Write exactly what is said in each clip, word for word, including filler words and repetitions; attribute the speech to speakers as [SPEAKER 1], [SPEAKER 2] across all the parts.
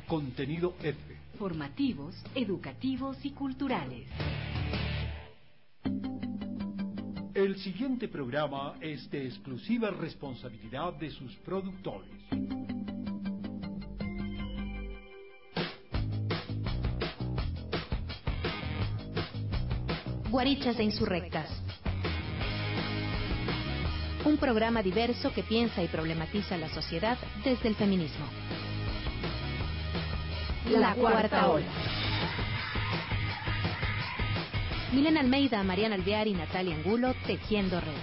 [SPEAKER 1] Contenido F.
[SPEAKER 2] Formativos, educativos y culturales.
[SPEAKER 1] El siguiente programa es de exclusiva responsabilidad de sus productores.
[SPEAKER 3] Guarichas de Insurrectas. Un programa diverso que piensa y problematiza la sociedad desde el feminismo. La Cuarta Ola. Milena Almeida, Mariana Alvear y Natalia Angulo tejiendo redes.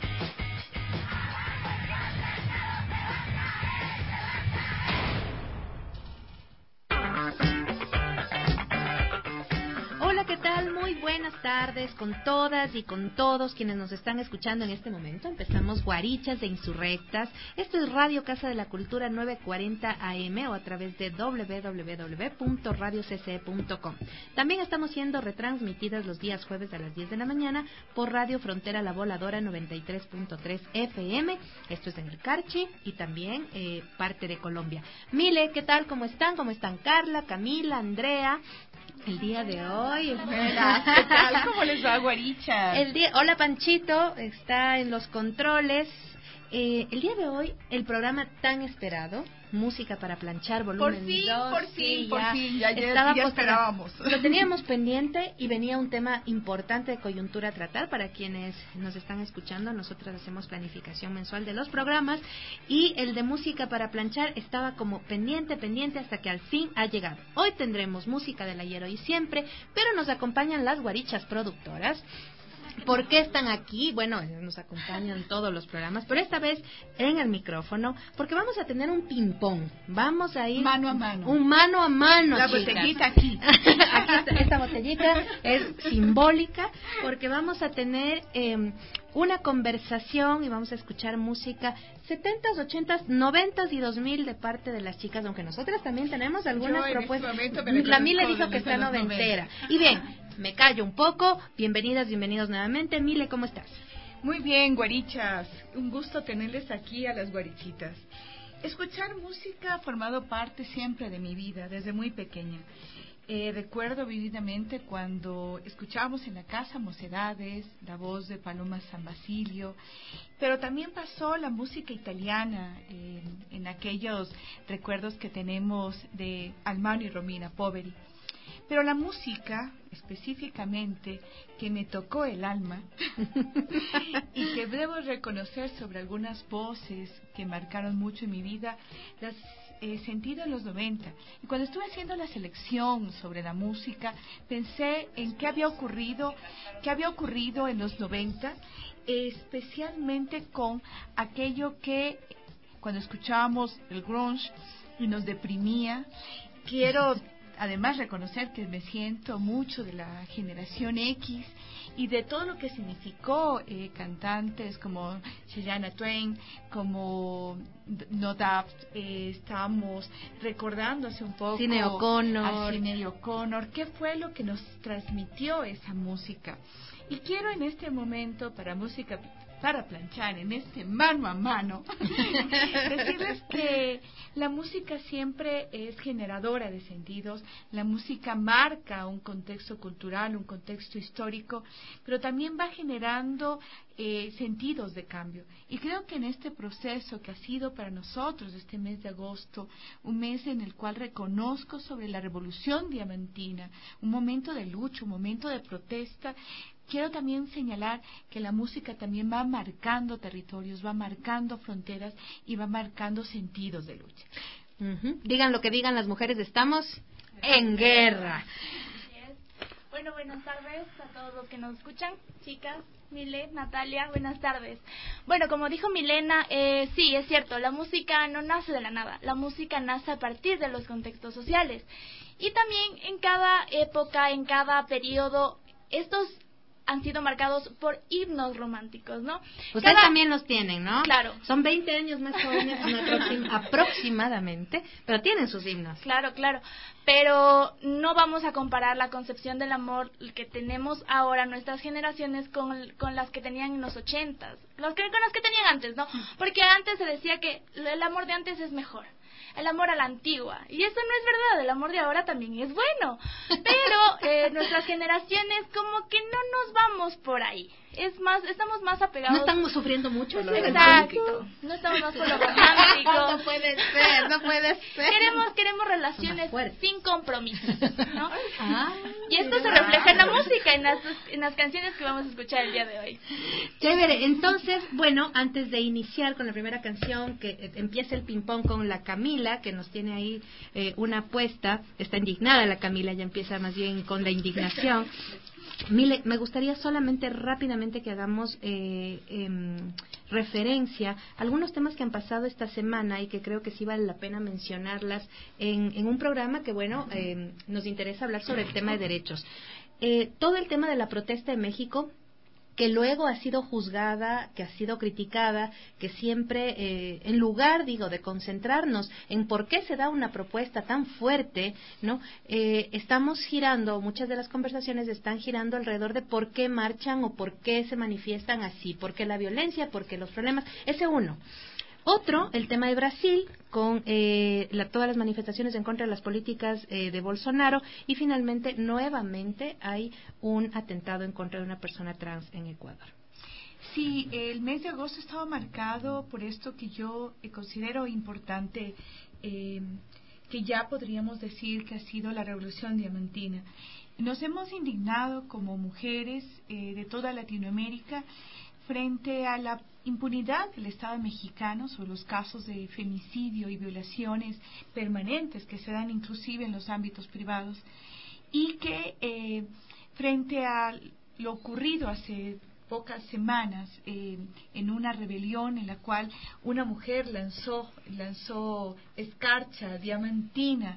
[SPEAKER 3] Hola, ¿qué tal? Muy buenas tardes con todas y con todos quienes nos están escuchando en este momento. Empezamos Guarichas de Insurrectas. Esto es Radio Casa de la Cultura novecientos cuarenta A M o a través de doble u doble u doble u punto radio c c e punto com. También estamos siendo retransmitidas los días jueves a las diez de la mañana por Radio Frontera La Voladora noventa y tres punto tres F M. Esto es en el Carchi y también eh, parte de Colombia. Mile, ¿qué tal? ¿Cómo están? ¿Cómo están Carla, Camila, Andrea? El día de hoy.
[SPEAKER 4] Buenas, ¿qué tal? ¿Cómo les va, Guaricha?
[SPEAKER 3] El día, hola Panchito, está en los controles. Eh, el día de hoy, el programa tan esperado, Música para Planchar, volumen
[SPEAKER 4] Por fin,
[SPEAKER 3] dos,
[SPEAKER 4] por fin,
[SPEAKER 3] sí,
[SPEAKER 4] por
[SPEAKER 3] ya
[SPEAKER 4] fin, ya, ya,
[SPEAKER 3] estaba
[SPEAKER 4] ya
[SPEAKER 3] postergado.
[SPEAKER 4] esperábamos.
[SPEAKER 3] Lo teníamos pendiente y venía un tema importante de coyuntura a tratar para quienes nos están escuchando. Nosotros hacemos planificación mensual de los programas y el de Música para Planchar estaba como pendiente, pendiente hasta que al fin ha llegado. Hoy tendremos música del ayer, hoy y siempre, pero nos acompañan las guarichas productoras. ¿Por qué están aquí? Bueno, nos acompañan en todos los programas, pero esta vez en el micrófono, porque vamos a tener un ping-pong. Vamos a ir...
[SPEAKER 4] Mano a mano.
[SPEAKER 3] Un mano a mano,
[SPEAKER 4] La
[SPEAKER 3] chicas.
[SPEAKER 4] botellita aquí.
[SPEAKER 3] Aquí está, esta botellita es simbólica, porque vamos a tener eh, una conversación y vamos a escuchar música setentas, ochentas, noventas y dos mil de parte de las chicas, aunque nosotras también tenemos algunas
[SPEAKER 4] Yo
[SPEAKER 3] propuestas.
[SPEAKER 4] En este momento me
[SPEAKER 3] La Mile dijo
[SPEAKER 4] desde
[SPEAKER 3] que está
[SPEAKER 4] los
[SPEAKER 3] noventera.
[SPEAKER 4] noventa.
[SPEAKER 3] Y bien, me callo un poco. Bienvenidas, bienvenidos nuevamente. Mile, ¿cómo estás?
[SPEAKER 4] Muy bien, Guarichas. Un gusto tenerles aquí a las Guarichitas. Escuchar música ha formado parte siempre de mi vida, desde muy pequeña. Eh, recuerdo vividamente cuando escuchábamos en la casa Mocedades, la voz de Paloma San Basilio, pero también pasó la música italiana eh, en aquellos recuerdos que tenemos de Almano y Romina Poveri. Pero la música, específicamente, que me tocó el alma y que debo reconocer sobre algunas voces que marcaron mucho en mi vida, las he sentido en los noventa. Y cuando estuve haciendo la selección sobre la música, pensé en qué había ocurrido, qué había ocurrido en los noventa, especialmente con aquello que, cuando escuchábamos el grunge y nos deprimía. Quiero además reconocer que me siento mucho de la generación X y de todo lo que significó eh, cantantes como Shania Twain, como No Doubt. Eh, estamos recordando hace un poco
[SPEAKER 3] Sinéad O'Connor.
[SPEAKER 4] a Sinéad O'Connor, qué fue lo que nos transmitió esa música. Y quiero en este momento, para música para planchar, en este mano a mano, decirles que la música siempre es generadora de sentidos. La música marca un contexto cultural, un contexto histórico, pero también va generando eh, sentidos de cambio. Y creo que en este proceso que ha sido para nosotros este mes de agosto, un mes en el cual reconozco sobre la revolución diamantina, un momento de lucha, un momento de protesta, quiero también señalar que la música también va marcando territorios, va marcando fronteras y va marcando sentidos de lucha.
[SPEAKER 3] Uh-huh. Digan lo que digan las mujeres, estamos en guerra.
[SPEAKER 5] Bueno, buenas tardes a todos los que nos escuchan, chicas, Mile, Natalia, buenas tardes. Bueno, como dijo Milena, eh, sí, es cierto, la música no nace de la nada, la música nace a partir de los contextos sociales. Y también en cada época, en cada periodo, estos han sido marcados por himnos románticos, ¿no?
[SPEAKER 3] Ustedes
[SPEAKER 5] Cada...
[SPEAKER 3] también los tienen, ¿no?
[SPEAKER 5] Claro.
[SPEAKER 3] Son veinte años más jóvenes aproxim- aproximadamente, pero tienen sus himnos.
[SPEAKER 5] Claro, claro. Pero no vamos a comparar la concepción del amor que tenemos ahora nuestras generaciones con, con las que tenían en los ochentas. los que, con los que tenían antes, ¿no? Porque antes se decía que el amor de antes es mejor, el amor a la antigua, y eso no es verdad, el amor de ahora también es bueno, pero eh, nuestras generaciones como que no nos vamos por ahí, es más, estamos más apegados.
[SPEAKER 3] No estamos sufriendo mucho.
[SPEAKER 5] Por lo Exacto, no estamos más por lo romántico.
[SPEAKER 3] No puede ser, no puede ser.
[SPEAKER 5] Queremos, queremos relaciones sin compromisos, ¿no?
[SPEAKER 3] Ah,
[SPEAKER 5] y esto se refleja en la música, en las, en las canciones que vamos a escuchar el día de hoy.
[SPEAKER 3] Chévere, entonces, bueno, antes de iniciar con la primera canción, que eh, empieza el ping-pong con la Camila, que nos tiene ahí eh, una apuesta, está indignada la Camila, ya empieza más bien con la indignación. Mile, me gustaría solamente rápidamente que hagamos eh, eh, referencia a algunos temas que han pasado esta semana y que creo que sí vale la pena mencionarlas en, en un programa que, bueno, eh, nos interesa hablar sobre el tema de derechos. Eh, todo el tema de la protesta de México, que luego ha sido juzgada, que ha sido criticada, que siempre, eh, en lugar, digo, de concentrarnos en por qué se da una propuesta tan fuerte, ¿no? Eh, estamos girando, muchas de las conversaciones están girando alrededor de por qué marchan o por qué se manifiestan así, por qué la violencia, por qué los problemas. Ese uno. Otro, el tema de Brasil, con eh, la, todas las manifestaciones en contra de las políticas eh, de Bolsonaro, y finalmente, nuevamente, hay un atentado en contra de una persona trans en Ecuador.
[SPEAKER 4] Sí, el mes de agosto estaba marcado por esto que yo eh, considero importante, eh, que ya podríamos decir que ha sido la Revolución Diamantina. Nos hemos indignado como mujeres eh, de toda Latinoamérica frente a la impunidad del Estado mexicano sobre los casos de femicidio y violaciones permanentes que se dan inclusive en los ámbitos privados, y que eh, frente a lo ocurrido hace pocas semanas eh, en una rebelión en la cual una mujer lanzó lanzó escarcha diamantina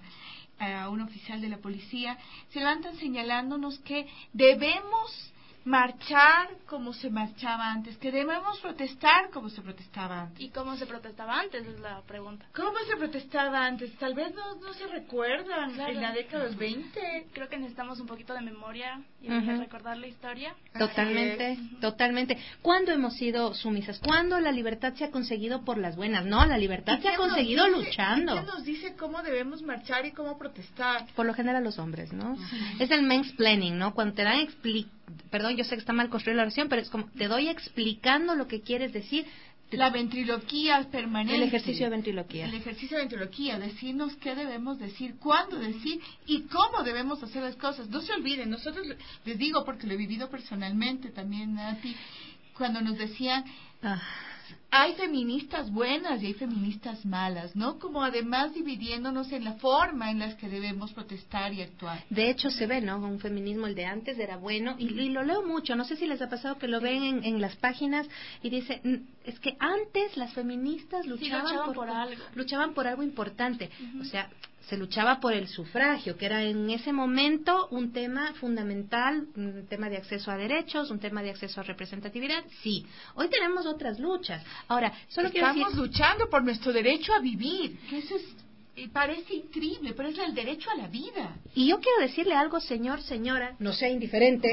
[SPEAKER 4] a un oficial de la policía, se levantan señalándonos que debemos marchar como se marchaba antes, que debemos protestar como se protestaba antes.
[SPEAKER 5] ¿Y cómo se protestaba antes? Es la pregunta.
[SPEAKER 4] ¿Cómo se protestaba antes? Tal vez no, no se recuerdan.
[SPEAKER 5] Claro.
[SPEAKER 4] En la década de los veinte.
[SPEAKER 5] Creo que necesitamos un poquito de memoria y
[SPEAKER 3] Uh-huh.
[SPEAKER 5] de recordar la historia.
[SPEAKER 3] Totalmente, totalmente. ¿Cuándo hemos sido sumisas? ¿Cuándo la libertad se ha conseguido por las buenas? No, la libertad se ha conseguido
[SPEAKER 4] dice,
[SPEAKER 3] luchando.
[SPEAKER 4] ¿Quién nos dice cómo debemos marchar y cómo protestar?
[SPEAKER 3] Por lo general los hombres, ¿no?
[SPEAKER 4] Uh-huh.
[SPEAKER 3] Es el mansplaining, ¿no? Cuando te dan expli... Perdón, yo sé que está mal construir la oración, pero es como, te doy explicando lo que quieres decir.
[SPEAKER 4] La ventriloquía permanente.
[SPEAKER 3] El ejercicio de ventriloquía.
[SPEAKER 4] El ejercicio de ventriloquía, decirnos qué debemos decir, cuándo decir y cómo debemos hacer las cosas. No se olviden, nosotros les digo porque lo he vivido personalmente también, Nati, cuando nos decían, ah, hay feministas buenas y hay feministas malas, ¿no? Como además dividiéndonos en la forma en las que debemos protestar y actuar.
[SPEAKER 3] De hecho se ve, ¿no? Un feminismo, el de antes era bueno, y, y lo leo mucho, no sé si les ha pasado que lo ven en, en las páginas y dice, es que antes las feministas luchaban,
[SPEAKER 5] sí, luchaban
[SPEAKER 3] por,
[SPEAKER 5] por algo.
[SPEAKER 3] Luchaban por algo importante,
[SPEAKER 5] uh-huh.
[SPEAKER 3] O sea, se luchaba por el sufragio, que era en ese momento un tema fundamental, un tema de acceso a derechos, un tema de acceso a representatividad, sí. Hoy tenemos otras luchas. Ahora, solo quiero
[SPEAKER 4] Estamos
[SPEAKER 3] decir...
[SPEAKER 4] luchando por nuestro derecho a vivir, que eso es, eh, parece increíble, pero es el derecho a la vida.
[SPEAKER 3] Y yo quiero decirle algo, señor, señora, no sea indiferente.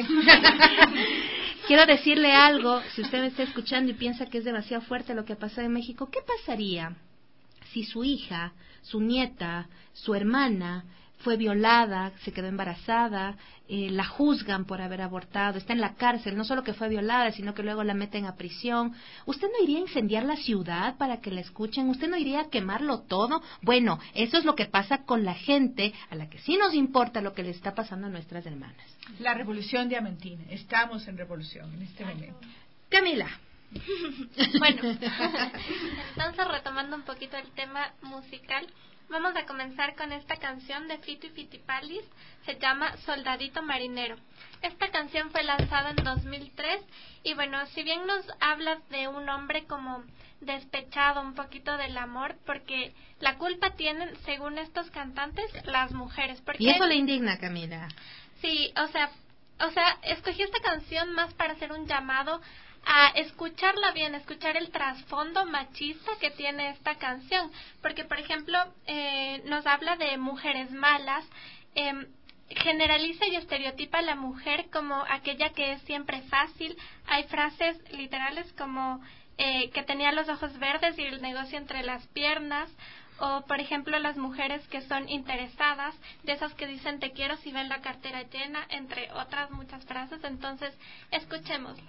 [SPEAKER 3] Quiero decirle algo, si usted me está escuchando y piensa que es demasiado fuerte lo que ha pasado en México, ¿qué pasaría si su hija, su nieta, su hermana fue violada, se quedó embarazada, eh, la juzgan por haber abortado, está en la cárcel, no solo que fue violada, sino que luego la meten a prisión? ¿Usted no iría a incendiar la ciudad para que la escuchen? ¿Usted no iría a quemarlo todo? Bueno, eso es lo que pasa con la gente a la que sí nos importa lo que le está pasando a nuestras hermanas.
[SPEAKER 4] La revolución diamantina, estamos en revolución en este momento.
[SPEAKER 3] Camila.
[SPEAKER 6] Bueno, entonces retomando un poquito el tema musical, vamos a comenzar con esta canción de Fito y Fitipaldis, se llama Soldadito Marinero. Esta canción fue lanzada en dos mil tres y bueno, si bien nos habla de un hombre como despechado un poquito del amor, porque la culpa tienen, según estos cantantes, las mujeres. Porque
[SPEAKER 3] y eso le indigna, Camila.
[SPEAKER 6] Sí, o sea, o sea, escogí esta canción más para hacer un llamado a escucharla bien, escuchar el trasfondo machista que tiene esta canción, porque por ejemplo eh, nos habla de mujeres malas, eh, generaliza y estereotipa a la mujer como aquella que es siempre fácil. Hay frases literales como eh, que tenía los ojos verdes y el negocio entre las piernas. O, por ejemplo, las mujeres que son interesadas, de esas que dicen te quiero si ven la cartera llena, entre otras muchas frases. Entonces, escuchémosla.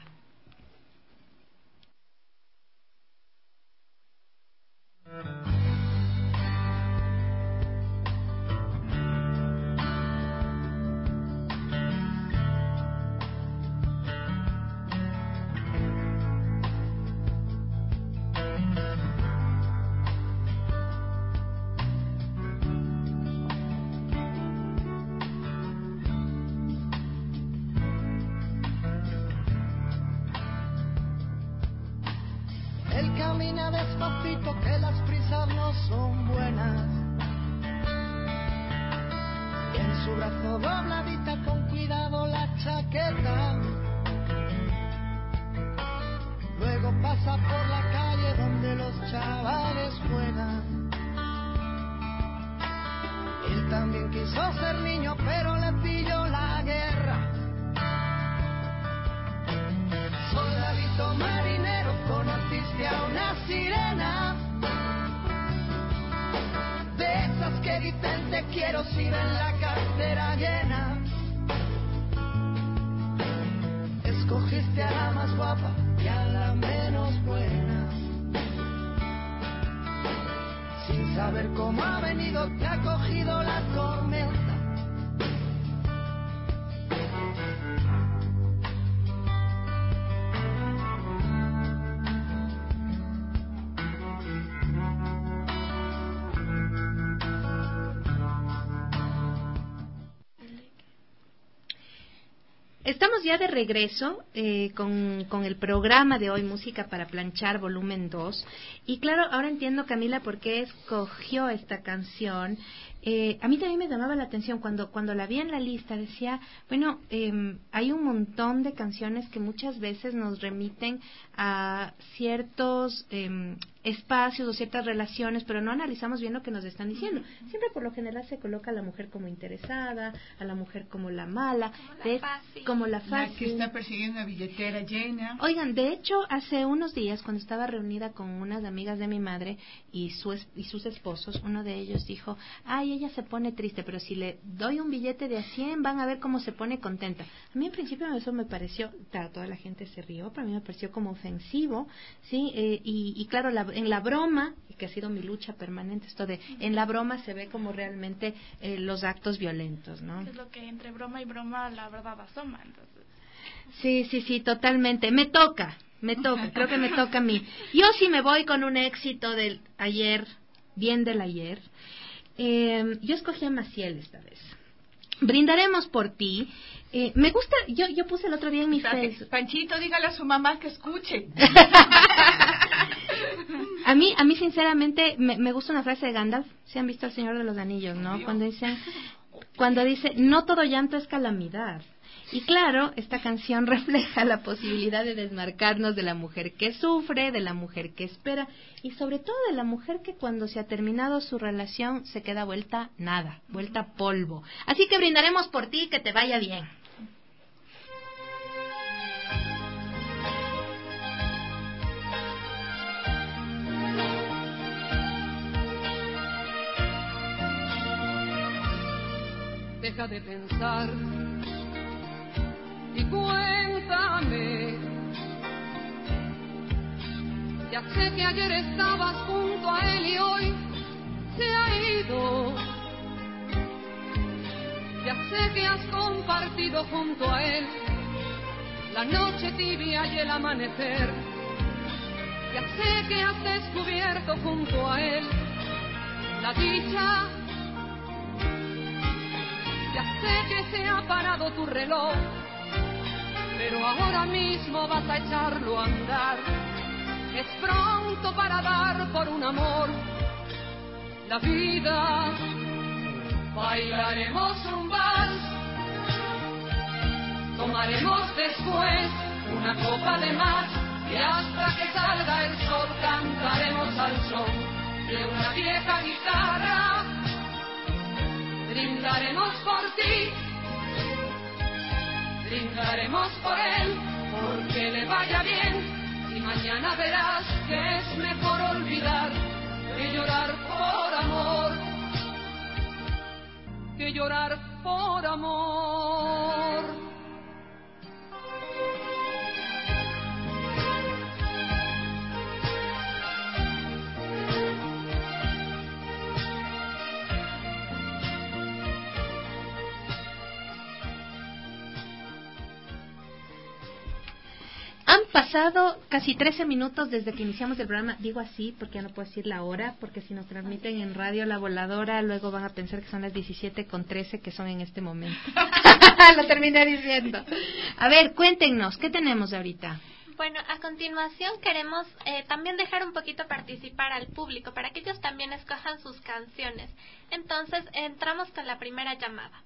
[SPEAKER 7] Camina despacito que las prisas no son buenas. Y en su brazo dobladita con cuidado la chaqueta. Luego pasa por la calle donde los chavales juegan. Él también quiso ser niño pero le pilló la guerra. Soldadito marinero, conociste a una sirena, de esas que dicen te quiero si ven la cartera llena. Escogiste a la más guapa y a la menos buena. Sin saber cómo ha venido te ha cogido la tormenta.
[SPEAKER 3] Estamos ya de regreso eh, con, con el programa de hoy, Música para Planchar, volumen dos. Y claro, ahora entiendo, Camila, por qué escogió esta canción. Eh, a mí también me llamaba la atención cuando cuando la vi en la lista. Decía, bueno, eh, hay un montón de canciones que muchas veces nos remiten a ciertos eh, espacios o ciertas relaciones, pero no analizamos bien lo que nos están diciendo. Siempre por lo general se coloca a la mujer como interesada, a la mujer como la mala,
[SPEAKER 6] como la
[SPEAKER 3] de,
[SPEAKER 6] fácil.
[SPEAKER 3] como la
[SPEAKER 4] La
[SPEAKER 3] fácil.
[SPEAKER 4] que está persiguiendo una billetera llena.
[SPEAKER 3] Oigan, de hecho, hace unos días, cuando estaba reunida con unas amigas de mi madre y, su es, y sus esposos, uno de ellos dijo, ay, ella se pone triste, pero si le doy un billete de a cien, van a ver cómo se pone contenta. A mí, en principio, eso me pareció, claro, toda la gente se rió, para mí me pareció como ofensivo, ¿sí? Eh, y, y claro, la, en la broma, que ha sido mi lucha permanente, esto de, en la broma se ve como realmente eh, los actos violentos, ¿no?
[SPEAKER 5] Es lo que entre broma y broma la verdad asoma, entonces.
[SPEAKER 3] Sí, sí, sí, totalmente. Me toca, me toca, creo que me toca a mí. Yo sí me voy con un éxito del ayer, bien del ayer. Eh, yo escogí a Maciel esta vez. Brindaremos por ti. Eh, me gusta, yo yo puse el otro día en mi Facebook.
[SPEAKER 4] Panchito, dígale a su mamá que escuche.
[SPEAKER 3] A mí, a mí sinceramente, me, me gusta una frase de Gandalf. ¿Sí han visto El Señor de los Anillos, no? Cuando dicen, cuando dice, no todo llanto es calamidad. Y claro, esta canción refleja la posibilidad de desmarcarnos de la mujer que sufre, de la mujer que espera y sobre todo de la mujer que cuando se ha terminado su relación se queda vuelta nada, vuelta polvo. Así que brindaremos por ti, que te vaya bien.
[SPEAKER 8] Deja de pensar y cuéntame. Ya sé que ayer estabas junto a él y hoy se ha ido. Ya sé que has compartido junto a él la noche tibia y el amanecer. Ya sé que has descubierto junto a él la dicha. Ya sé que se ha parado tu reloj, pero ahora mismo vas a echarlo a andar. Es pronto para dar por un amor la vida. Bailaremos un vals, tomaremos después una copa de más y hasta que salga el sol cantaremos al son de una vieja guitarra. Brindaremos por ti, brindaremos por él, porque le vaya bien y mañana verás que es mejor olvidar que llorar por amor, que llorar por amor.
[SPEAKER 3] Han pasado casi trece minutos desde que iniciamos el programa. Digo así porque ya no puedo decir la hora, porque si nos transmiten en radio La Voladora, luego van a pensar que son las diecisiete con trece que son en este momento. Lo terminé diciendo. A ver, cuéntenos, ¿qué tenemos ahorita?
[SPEAKER 6] Bueno, a continuación queremos eh, también dejar un poquito participar al público para que ellos también escojan sus canciones. Entonces, entramos con la primera llamada.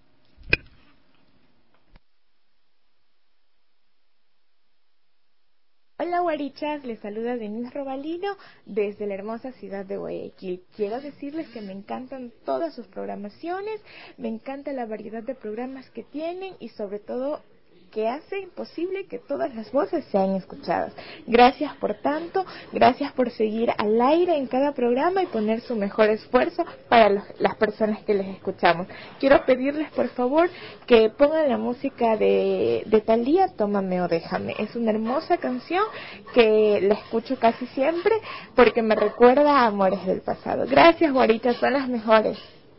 [SPEAKER 9] Hola guarichas, les saluda Denise Robalino desde la hermosa ciudad de Guayaquil. Quiero decirles que me encantan todas sus programaciones, me encanta la variedad de programas que tienen y sobre todo que hacen posible que todas las voces sean escuchadas. Gracias por tanto, gracias por seguir al aire en cada programa y poner su mejor esfuerzo para los, las personas que les escuchamos. Quiero pedirles por favor que pongan la música de, de Thalía, Tómame o Déjame. Es una hermosa canción que la escucho casi siempre porque me recuerda a amores del pasado. Gracias guaritas, son las mejores.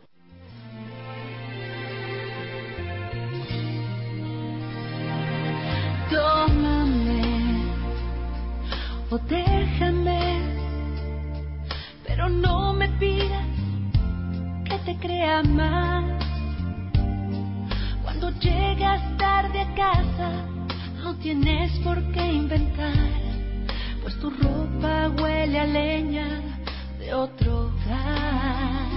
[SPEAKER 10] Tómame o déjame, pero no me pidas que te crea más. Cuando llegas tarde a casa, no tienes por qué inventar, pues tu ropa huele a leña de otro hogar.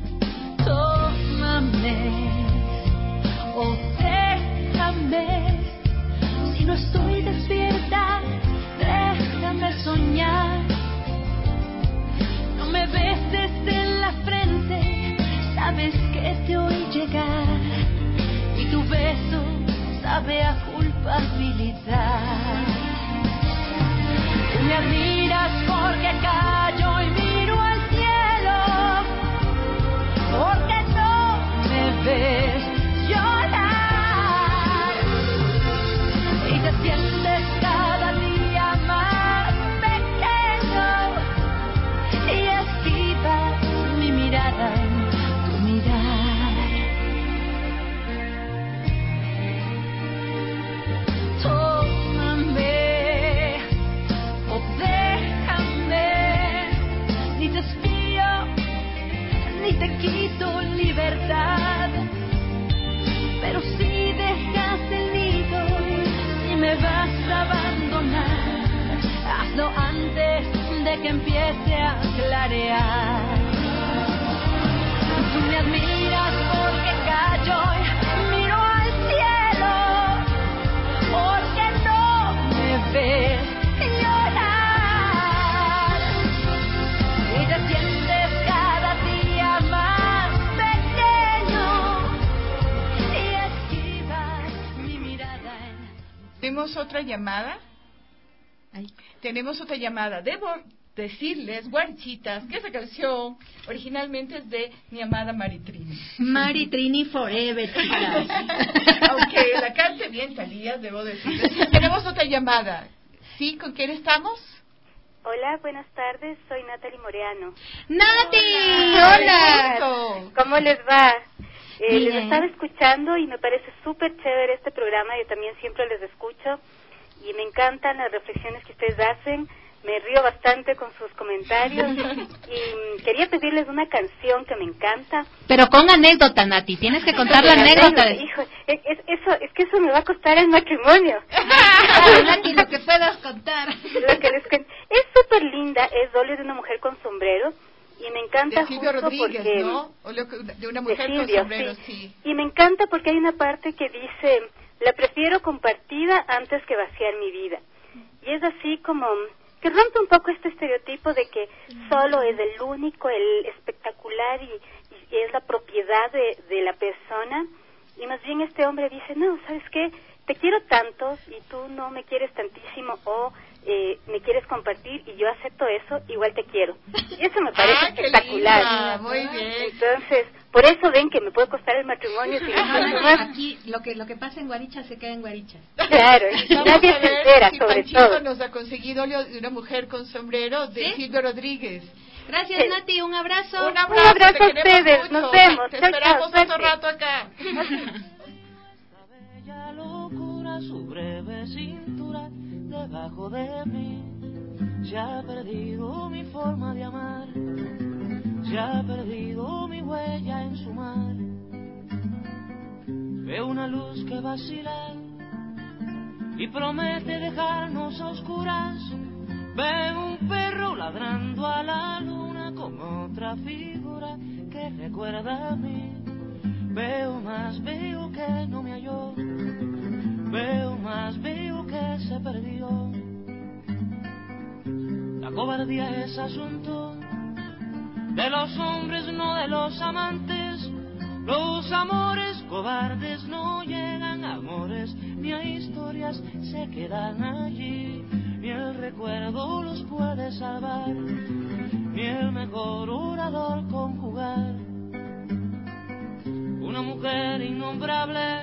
[SPEAKER 10] Tómame o déjame. Si no estoy despierta, déjame soñar. No me beses en la frente, sabes que te oí llegar. Y tu beso sabe a culpabilidad. Tú me admiras porque callo y miro al cielo, porque no me ves llorar. Te sientes cada día más pequeño y esquivas mi mirada, tu mirar. Tómame o déjame, ni te espío ni te quito libertad, pero si dejas el nido me vas a abandonar, hazlo antes de que empiece a clarear. Tú me admiras porque callo y miro al cielo, porque no me ves llorar. Y te sientes cada día más pequeño y esquivas mi mirada.
[SPEAKER 4] Tenemos otra llamada.
[SPEAKER 3] Ay.
[SPEAKER 4] Tenemos otra llamada. Debo decirles, guarichitas, que esa canción originalmente es de mi amada Maritrini.
[SPEAKER 3] Maritrini Forever, chicas.
[SPEAKER 4] Aunque la cante bien Thalía, debo decirles. Tenemos otra llamada. ¿Sí? ¿Con quién estamos?
[SPEAKER 11] Hola, buenas tardes. Soy Natalie Moreano.
[SPEAKER 3] ¡Nati! ¡Hola!
[SPEAKER 11] Hola. ¿Cómo les va? Eh, les estaba escuchando y me parece súper chévere este programa. Yo también siempre les escucho y me encantan las reflexiones que ustedes hacen. Me río bastante con sus comentarios y quería pedirles una canción que me encanta.
[SPEAKER 3] Pero con anécdota, Nati, tienes que contar la anécdota.
[SPEAKER 11] Hijo, es, es, eso, es que eso me va a costar el matrimonio.
[SPEAKER 3] Ah, Nati, lo que puedas contar.
[SPEAKER 11] Lo que les cuento. Es súper linda, es Dolly de una mujer con sombrero. Y me encanta
[SPEAKER 4] de Silvio
[SPEAKER 11] justo
[SPEAKER 4] Rodríguez,
[SPEAKER 11] porque...
[SPEAKER 4] ¿no? O de una mujer
[SPEAKER 11] de Silvio,
[SPEAKER 4] con sombrero, sí.
[SPEAKER 11] sí. Y me encanta porque hay una parte que dice, la prefiero compartida antes que vaciar mi vida. Y es así como que rompe un poco este estereotipo de que solo es el único, el espectacular y, y es la propiedad de, de la persona. Y más bien este hombre dice, no, ¿sabes qué? Te quiero tanto y tú no me quieres tantísimo o... eh, me quieres compartir y yo acepto eso, igual te quiero. Y eso me parece
[SPEAKER 4] ah,
[SPEAKER 11] espectacular.
[SPEAKER 4] Linda, muy bien.
[SPEAKER 11] Entonces, por eso ven que me puede costar el matrimonio. Si
[SPEAKER 3] aquí lo que lo que pasa en Guarichas se queda en Guarichas.
[SPEAKER 11] Claro, y nadie se entera,
[SPEAKER 4] si
[SPEAKER 11] sobre
[SPEAKER 4] Panchito
[SPEAKER 11] todo.
[SPEAKER 4] nos ha conseguido de una mujer con sombrero de
[SPEAKER 3] ¿Sí?
[SPEAKER 4] Silvio Rodríguez.
[SPEAKER 3] Gracias, sí. Nati, un abrazo.
[SPEAKER 11] Un
[SPEAKER 4] Un abrazo,
[SPEAKER 11] abrazo a ustedes,
[SPEAKER 4] mucho.
[SPEAKER 11] nos vemos.
[SPEAKER 4] Te
[SPEAKER 11] chao,
[SPEAKER 4] esperamos
[SPEAKER 11] chao,
[SPEAKER 4] otro rato acá.
[SPEAKER 7] Esta bella locura, su breve cintura debajo de mí. Se ha perdido mi forma de amar, se ha perdido mi huella en su mar. Veo una luz que vacila y promete dejarnos a oscuras. Veo un perro ladrando a la luna con otra figura que recuerda a mí. Veo más, veo que no me halló, veo más, veo que se perdió. La cobardía es asunto de los hombres, no de los amantes. Los amores cobardes no llegan a amores, ni a historias se quedan allí. Ni el recuerdo los puede salvar, ni el mejor orador conjugar. Una mujer innombrable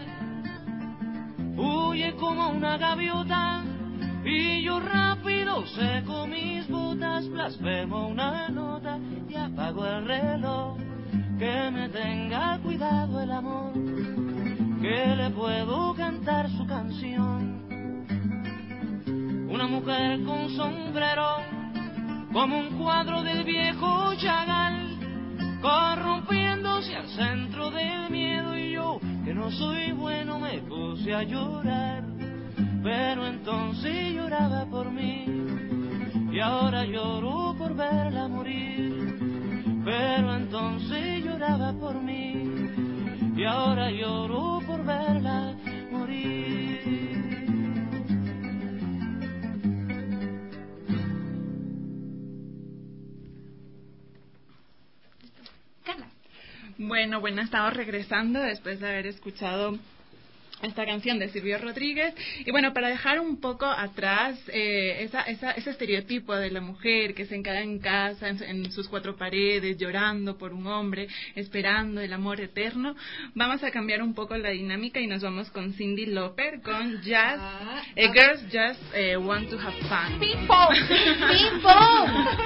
[SPEAKER 7] huye como una gaviota, y yo rápido seco mis botas, blasfemo una nota y apago el reloj. Que me tenga cuidado el amor, que le puedo cantar su canción. Una mujer con sombrero, como un cuadro del viejo Chagall, corrompiéndose al centro del miedo, y yo, que no soy bueno, me puse a llorar. Pero entonces lloraba por mí, y ahora lloro por verla morir. Pero entonces lloraba por mí, y ahora lloro por verla morir.
[SPEAKER 3] Carla.
[SPEAKER 12] Bueno, bueno, estamos regresando después de haber escuchado esta canción de Silvio Rodríguez. Y bueno, para dejar un poco atrás eh, esa, esa, ese estereotipo de la mujer que se encara en casa, en, en sus cuatro paredes, llorando por un hombre, esperando el amor eterno, vamos a cambiar un poco la dinámica y nos vamos con Cyndi Lauper, con Just,
[SPEAKER 3] Ah,
[SPEAKER 12] eh, Girls Just eh, Want to Have Fun.
[SPEAKER 3] ¡Ping pong! ¡Ping pong!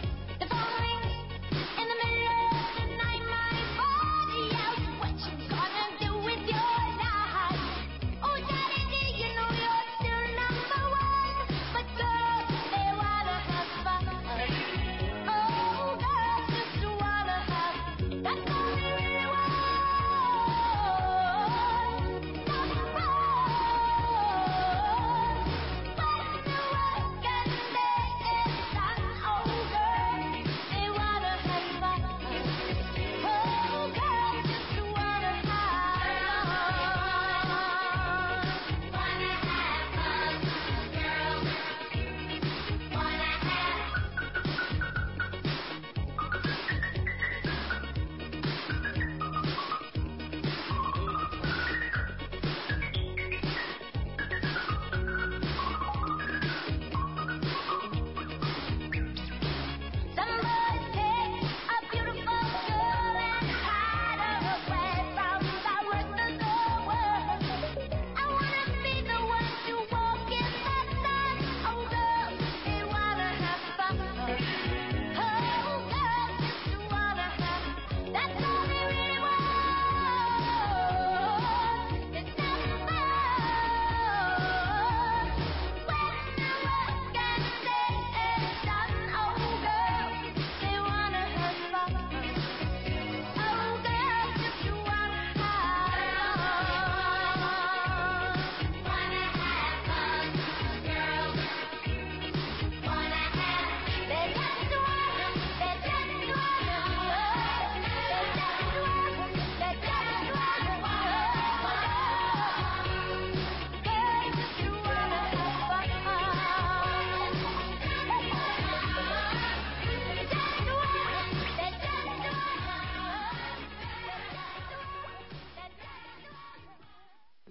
[SPEAKER 10] In the middle of the night, my body out, what you got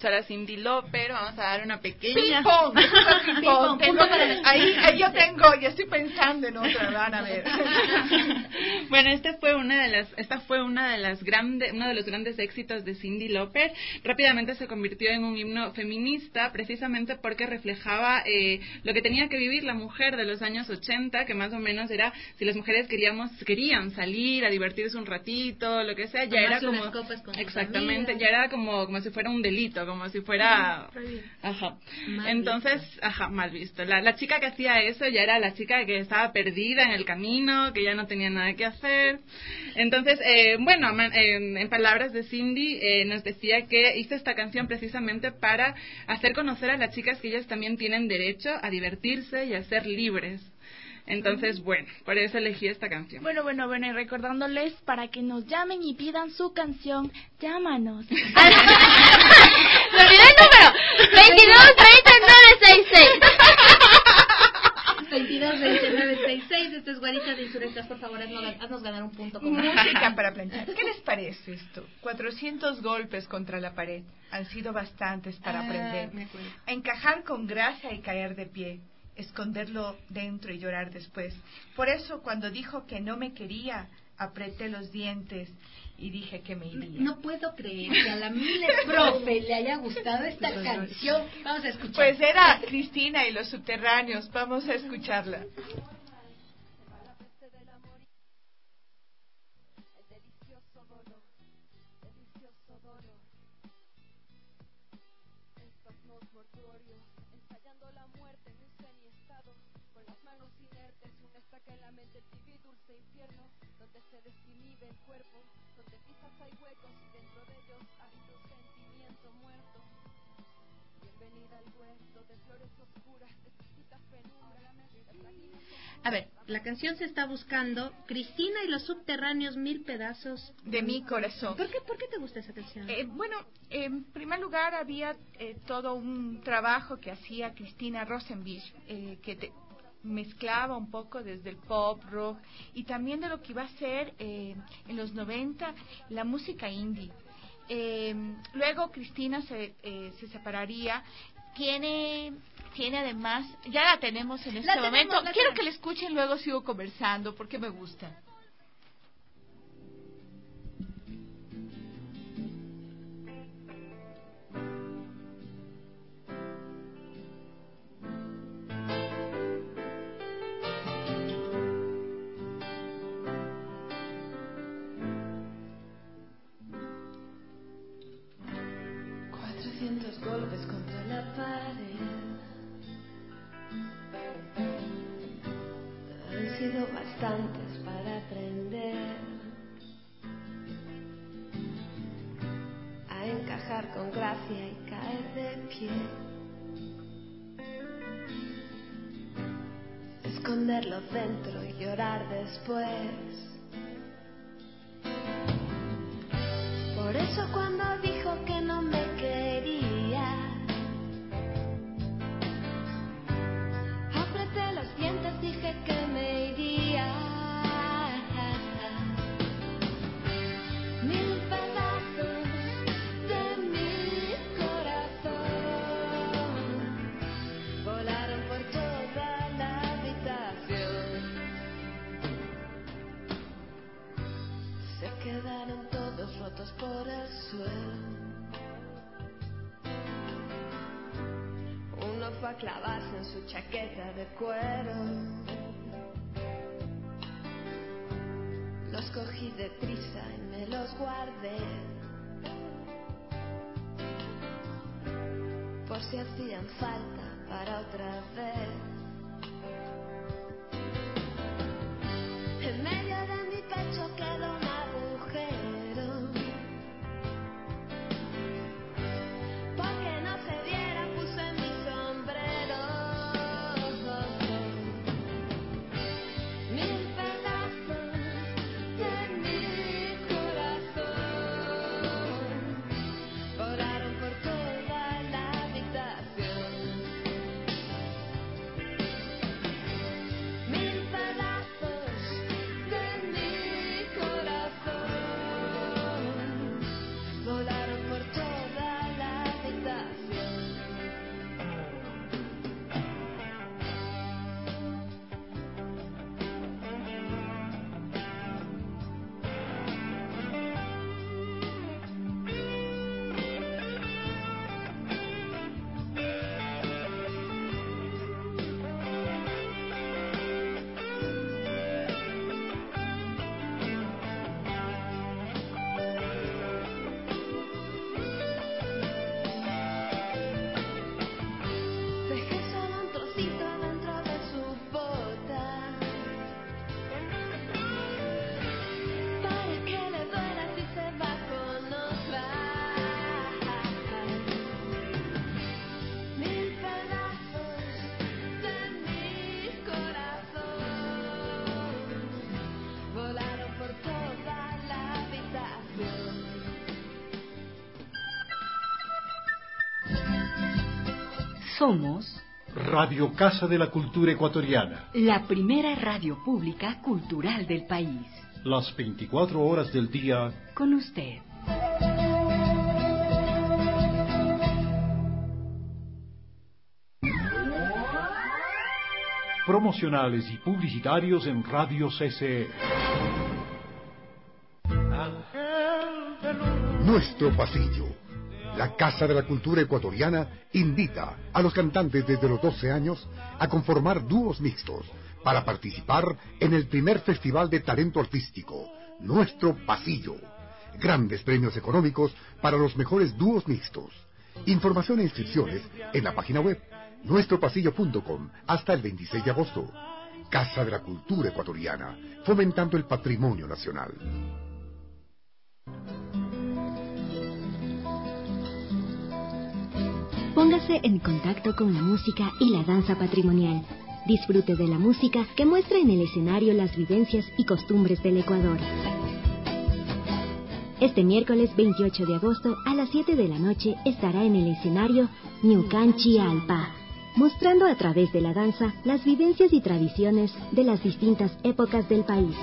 [SPEAKER 12] escuchar a Cyndi Lauper, vamos a dar una pequeña...
[SPEAKER 4] ¡Ping pong! ¡Ping pong! Tengo... ahí, ahí yo tengo, ya estoy pensando en otra, van a ver.
[SPEAKER 12] Bueno, este fue una de las, esta fue una de las grandes, uno de los grandes éxitos de Cyndi Lauper. Rápidamente se convirtió en un himno feminista, precisamente porque reflejaba eh, lo que tenía que vivir la mujer de los años ochenta, que más o menos era, si las mujeres queríamos querían salir a divertirse un ratito, lo que sea, ya
[SPEAKER 3] Tomarse
[SPEAKER 12] era como...
[SPEAKER 3] unas copas con
[SPEAKER 12] exactamente, ya era como, como si fuera un delito, como si fuera... Ajá.
[SPEAKER 3] Mal
[SPEAKER 12] Entonces,
[SPEAKER 3] visto.
[SPEAKER 12] ajá, mal visto. La, la chica que hacía eso ya era la chica que estaba perdida en el camino, que ya no tenía nada que hacer. Entonces, eh, bueno, man, eh, en palabras de Cyndi, eh, nos decía que hizo esta canción precisamente para hacer conocer a las chicas que ellas también tienen derecho a divertirse y a ser libres. Entonces, bueno, por eso elegí esta canción.
[SPEAKER 5] Bueno, bueno, bueno, y recordándoles para que nos llamen y pidan su canción, llámanos.
[SPEAKER 3] Me olvidé el número, veintidós treinta y nueve sesenta y seis. veintidós veinte y nueve sesenta y seis, esto es Guarichas de Insurrectas, por favor, haznos, haznos ganar un punto. Con
[SPEAKER 4] Música para planchar. ¿Qué les parece esto? cuatrocientos golpes contra la pared han sido bastantes para
[SPEAKER 12] Ah,
[SPEAKER 4] aprender
[SPEAKER 12] me acuerdo.
[SPEAKER 4] a encajar con gracia y caer de pie, esconderlo dentro y llorar después. Por eso cuando dijo que no me quería, apreté los dientes y dije que me iría.
[SPEAKER 3] No puedo creer que a la Mile profe le haya gustado esta canción. Vamos a escuchar.
[SPEAKER 4] Pues era Cristina y los Subterráneos. Vamos a escucharla.
[SPEAKER 3] A ver, la canción se está buscando Cristina y los Subterráneos, Mil Pedazos
[SPEAKER 4] De mi corazón.
[SPEAKER 3] ¿Por qué, por qué te gusta esa canción?
[SPEAKER 4] Eh, bueno, en primer lugar había eh, todo un trabajo que hacía Cristina Rosenbich, eh, que te mezclaba un poco desde el pop, rock y también de lo que iba a ser eh, en los noventa la música indie. Eh, luego Cristina se, eh, se separaría. Tiene tiene además, ya la tenemos en este
[SPEAKER 3] La tenemos,
[SPEAKER 4] momento.
[SPEAKER 3] la
[SPEAKER 4] Quiero
[SPEAKER 3] tenemos.
[SPEAKER 4] que la escuchen, luego sigo conversando porque me gusta.
[SPEAKER 10] Cuatrocientos golpes contra la pared han sido bastantes para aprender a encajar con gracia y caer de pie, esconderlo dentro y llorar después. Por eso cuando dijo que no me quería, apreté los dientes, dije que me iría. Mil pedazos de mi corazón volaron por toda la habitación. Se quedaron todos rotos por el suelo. Uno fue a clavarse en su chaqueta de cuero. Los cogí deprisa y me los guardé, por si hacían falta para otra vez. En medio de mi pecho quedó un agujero, porque no se viera puse mi sombrero. Mil pedazos de mi corazón volaron por toda la habitación. Mil pedazos de mi corazón
[SPEAKER 2] Somos
[SPEAKER 1] Radio Casa de la Cultura Ecuatoriana,
[SPEAKER 2] la primera radio pública cultural del país.
[SPEAKER 1] Las veinticuatro horas del día
[SPEAKER 2] con usted.
[SPEAKER 1] Promocionales y publicitarios en Radio C C E.
[SPEAKER 13] Nuestro pasillo. La Casa de la Cultura Ecuatoriana invita a los cantantes desde los doce años a conformar dúos mixtos para participar en el primer Festival de Talento Artístico, Nuestro Pasillo. Grandes premios económicos para los mejores dúos mixtos. Información e inscripciones en la página web nuestro pasillo punto com hasta el veintiséis de agosto. Casa de la Cultura Ecuatoriana, fomentando el patrimonio nacional.
[SPEAKER 14] Póngase en contacto con la música y la danza patrimonial. Disfrute de la música que muestra en el escenario las vivencias y costumbres del Ecuador. Este miércoles veintiocho de agosto a las siete de la noche estará en el escenario Ñucanchi Alpa, mostrando a través de la danza las vivencias y tradiciones de las distintas épocas del país.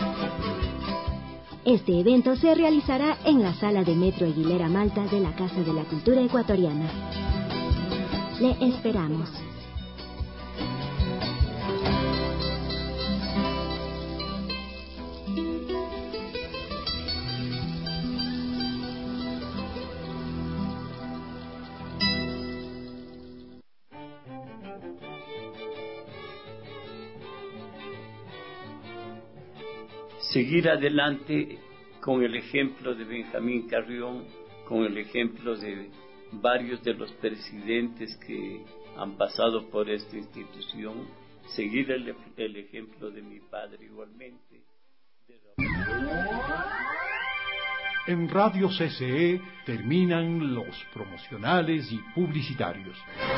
[SPEAKER 14] Este evento se realizará en la sala de Metro Aguilera Malta de la Casa de la Cultura Ecuatoriana. Le esperamos.
[SPEAKER 15] Seguir adelante con el ejemplo de Benjamín Carrión, con el ejemplo de varios de los presidentes que han pasado por esta institución, seguir el, el ejemplo de mi padre igualmente.
[SPEAKER 1] En Radio C C E terminan los promocionales y publicitarios.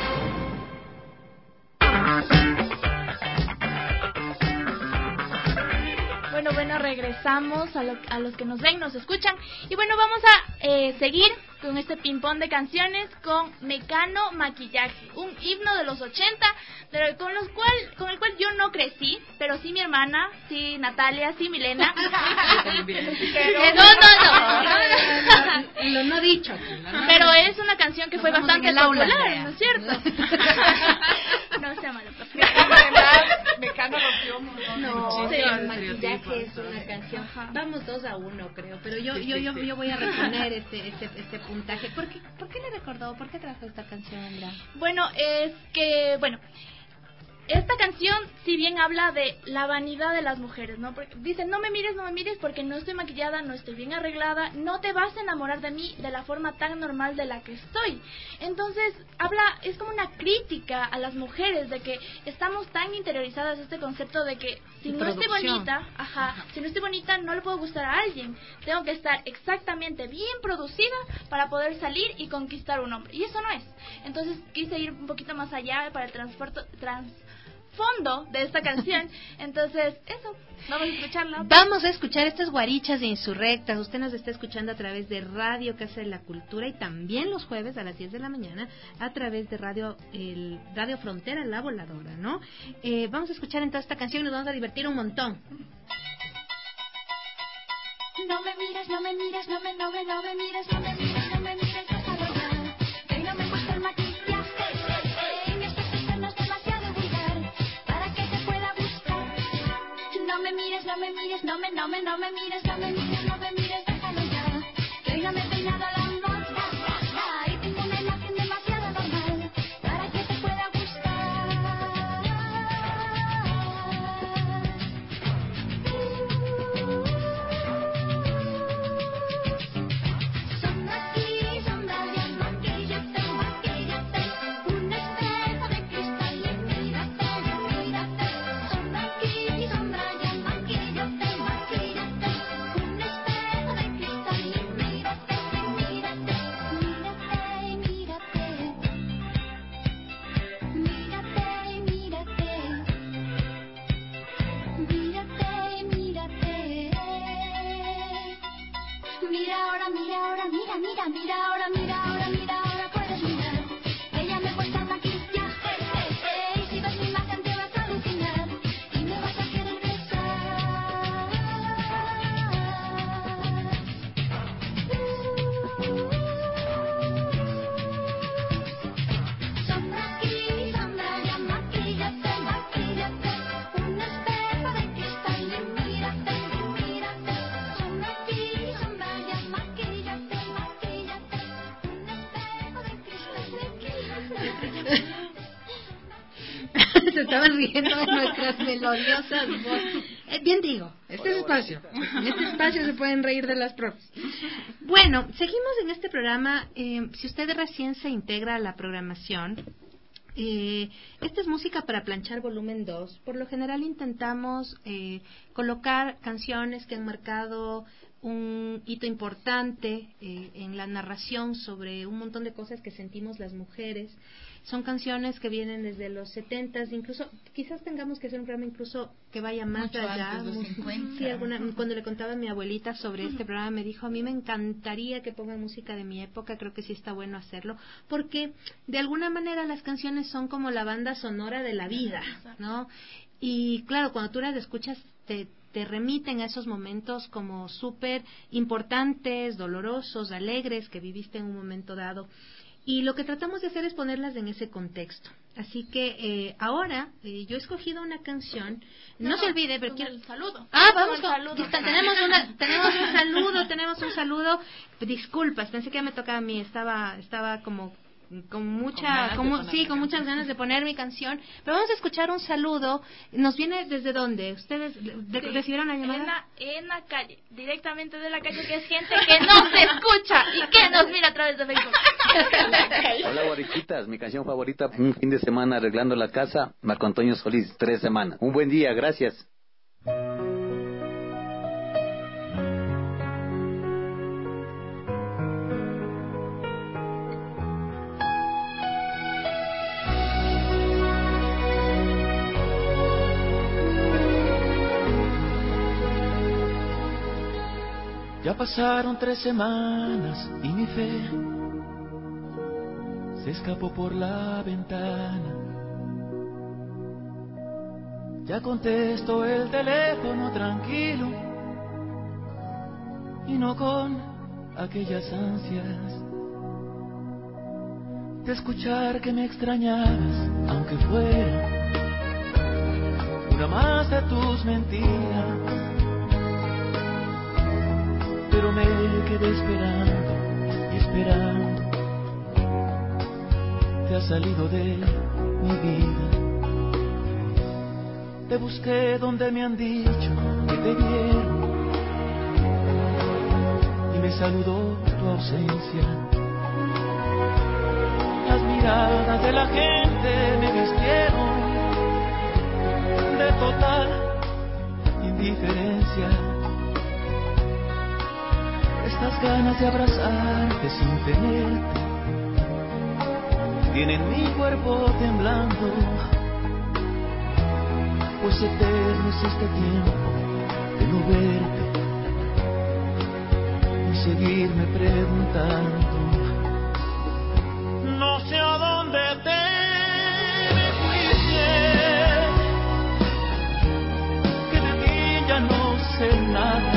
[SPEAKER 5] Bueno, bueno, regresamos a, lo, a los que nos ven, nos escuchan. Y bueno, vamos a eh, seguir con este ping-pong de canciones con Mecano Maquillaje, un himno de los ochenta, pero con, los cual, con el cual yo no crecí, pero sí mi hermana, sí Natalia, sí Milena. Pero, no, no, no.
[SPEAKER 3] Lo no dicho. ¿No?
[SPEAKER 5] Pero es una canción que fue bastante popular, ¿no es cierto? No sea malo.
[SPEAKER 4] Mecano rompió un montón.
[SPEAKER 3] No, sí, el maquillaje es una canción. Vamos dos a uno, creo. Pero yo, yo, yo, yo voy a reponer este, este, este puntaje. ¿Por qué, ¿Por qué le recordó? ¿Por qué trajo esta canción, Andrea?
[SPEAKER 5] Bueno, es que, bueno, esta canción, si bien habla de la vanidad de las mujeres, ¿no? Porque dice, no me mires, no me mires porque no estoy maquillada, no estoy bien arreglada, no te vas a enamorar de mí de la forma tan normal de la que estoy. Entonces, habla, es como una crítica a las mujeres de que estamos tan interiorizadas este concepto de que si no estoy bonita, ajá, ajá, si no estoy bonita no le puedo gustar a alguien. Tengo que estar exactamente bien producida para poder salir y conquistar un hombre. Y eso no es. Entonces, quise ir un poquito más allá para el transporte trans fondo de esta canción. Entonces, eso, vamos a escucharla.
[SPEAKER 3] Vamos a escuchar estas guarichas de Insurrectas. Usted nos está escuchando a través de Radio Casa de la Cultura y también los jueves a las diez de la mañana a través de Radio el Radio Frontera La Voladora, ¿no? Eh, vamos a escuchar entonces esta canción y nos vamos a divertir un montón.
[SPEAKER 10] No me mires, no me mires, no me, no me, no me mires, no me mires, no me mires, déjalo ya. Que no me gusta el maquillaje. No me mires, no me mires, no me, no me, no me mires, no me mires, no me mires, déjalo ya. Que hoy no me he peinado la moda y tengo una imagen demasiado normal para que te pueda gustar. Sombra aquí, sombra allá, maquíllate, maquíllate. Un espejo de cristal y mírate, mírate. Sombra aquí, sombra allá. Maquíllate, maquíllate, un espejo
[SPEAKER 3] Se estaban riendo de nuestras melodiosas voces. Eh, bien digo, este es espacio. En este espacio se pueden reír de las profes. Bueno, seguimos en este programa. Eh, si usted recién se integra a la programación, eh, esta es música para planchar volumen dos. Por lo general intentamos eh, colocar canciones que han marcado un hito importante eh, en la narración sobre un montón de cosas que sentimos las mujeres. Son canciones que vienen desde los setentas, incluso quizás tengamos que hacer un programa incluso que vaya más
[SPEAKER 4] Mucho
[SPEAKER 3] allá.
[SPEAKER 4] antes, los cincuenta.
[SPEAKER 3] Sí, alguna, cuando le contaba a mi abuelita sobre este programa me dijo, a mí me encantaría que pongan música de mi época, creo que sí está bueno hacerlo, porque de alguna manera las canciones son como la banda sonora de la vida, ¿no? Y claro, cuando tú las escuchas te te remiten a esos momentos como súper importantes, dolorosos, alegres que viviste en un momento dado. Y lo que tratamos de hacer es ponerlas en ese contexto. Así que eh, ahora eh, yo he escogido una canción. No, no se olvide, pero quiero
[SPEAKER 5] el saludo.
[SPEAKER 3] Ah, vamos
[SPEAKER 5] el
[SPEAKER 3] con...
[SPEAKER 5] saludo.
[SPEAKER 3] tenemos una tenemos un saludo, tenemos un saludo. Disculpas, pensé que ya me tocaba a mí. Estaba estaba como con mucha
[SPEAKER 12] con
[SPEAKER 3] como, sí, con muchas ganas de poner mi canción, pero vamos a escuchar un saludo. ¿Nos viene desde dónde? ¿Ustedes de,
[SPEAKER 5] Sí,
[SPEAKER 3] recibieron la llamada?
[SPEAKER 5] En la, en la calle, directamente de la calle, que es gente que no se escucha y que nos mira a través de Facebook.
[SPEAKER 16] Hola guarichitas, mi canción favorita, un fin de semana arreglando la casa, Marco Antonio Solís, tres semanas. Un buen día, gracias.
[SPEAKER 17] Ya pasaron tres semanas y mi fe se escapó por la ventana. Ya contesto el teléfono tranquilo y no con aquellas ansias de escuchar que me extrañabas, aunque fuera una más de tus mentiras. Pero me quedé esperando y esperando. Te has salido de mi vida. Te busqué donde me han dicho que te vieron y me saludó tu ausencia. Las miradas de la gente me vistieron de total indiferencia. Estas ganas de abrazarte sin tenerte tienen mi cuerpo temblando, pues eterno es este tiempo de no verte y seguirme preguntando. No sé a dónde te me fuiste, que de ti ya no sé nada.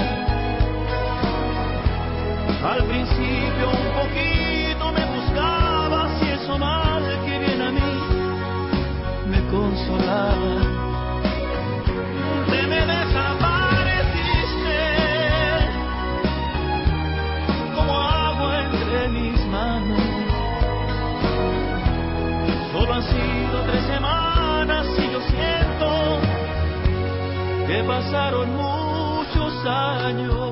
[SPEAKER 17] Al principio un poquito me buscabas y eso mal que bien a mí me consolaba. Te me desapareciste como agua entre mis manos. Solo han sido tres semanas y yo siento que pasaron muchos años.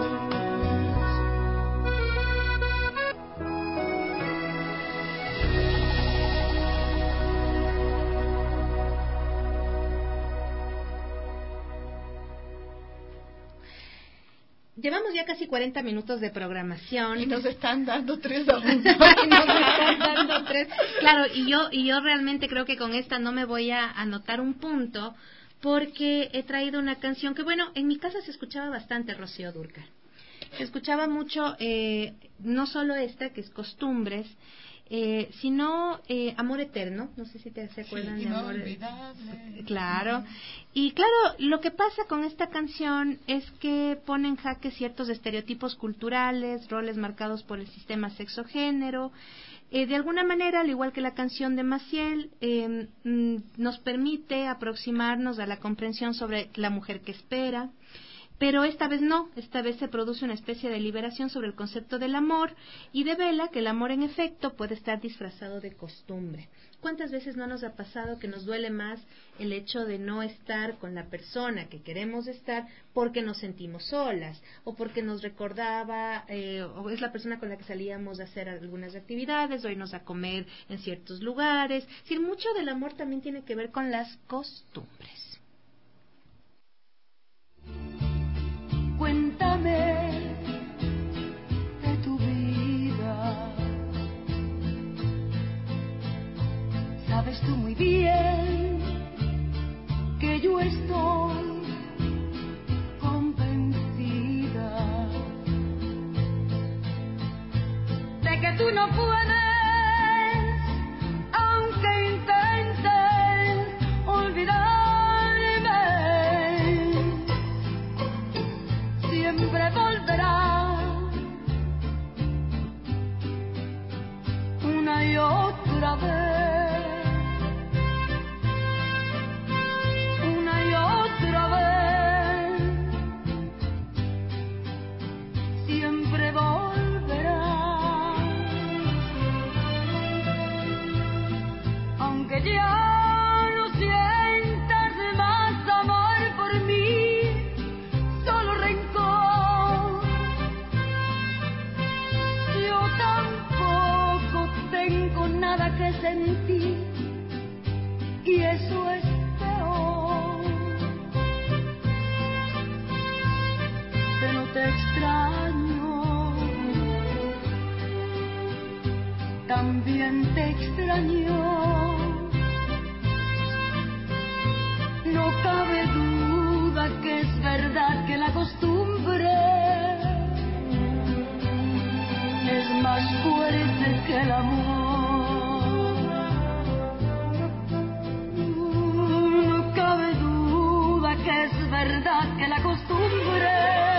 [SPEAKER 3] Llevamos ya casi cuarenta minutos de programación.
[SPEAKER 4] Y nos están dando tres a uno.
[SPEAKER 3] Y nos están dando tres. Claro, y yo, y yo realmente creo que con esta no me voy a anotar un punto, porque he traído una canción que, bueno, en mi casa se escuchaba bastante Rocío Dúrcal. Se escuchaba mucho, eh, no solo esta, que es Costumbres, eh, sino eh, Amor Eterno. No sé si te se acuerdan
[SPEAKER 4] sí,
[SPEAKER 3] de Amor
[SPEAKER 4] Eterno.
[SPEAKER 3] Claro. Y claro, lo que pasa con esta canción es que pone en jaque ciertos estereotipos culturales, roles marcados por el sistema sexo-género. Eh, de alguna manera, al igual que la canción de Maciel, eh, mm, nos permite aproximarnos a la comprensión sobre la mujer que espera, Pero esta vez no, esta vez se produce una especie de liberación sobre el concepto del amor y devela que el amor en efecto puede estar disfrazado de costumbre. ¿Cuántas veces no nos ha pasado que nos duele más el hecho de no estar con la persona que queremos estar porque nos sentimos solas o porque nos recordaba eh, o es la persona con la que salíamos a hacer algunas actividades o irnos a comer en ciertos lugares? Es decir, mucho del amor también tiene que ver con las costumbres.
[SPEAKER 10] Cuéntame de tu vida. Sabes tú muy bien que yo estoy convencida de que tú no puedes, aunque intentes olvidarme. Siempre volverá una y otra vez, una y otra vez, siempre volverá, aunque ya no sientas más amor por mí, solo rencor. Tengo nada que sentir y eso es peor, pero te extraño, también te extraño, no cabe duda que es verdad que la costumbre es más fuerte que el amor. No cabe duda que es verdad que la costumbre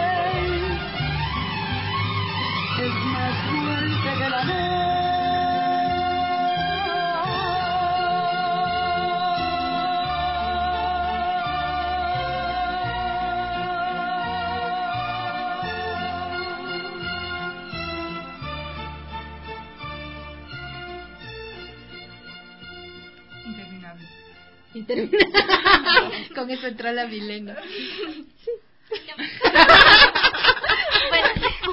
[SPEAKER 10] es más fuerte que el amor.
[SPEAKER 3] Con eso entró la Milena. Sí.
[SPEAKER 6] Bueno,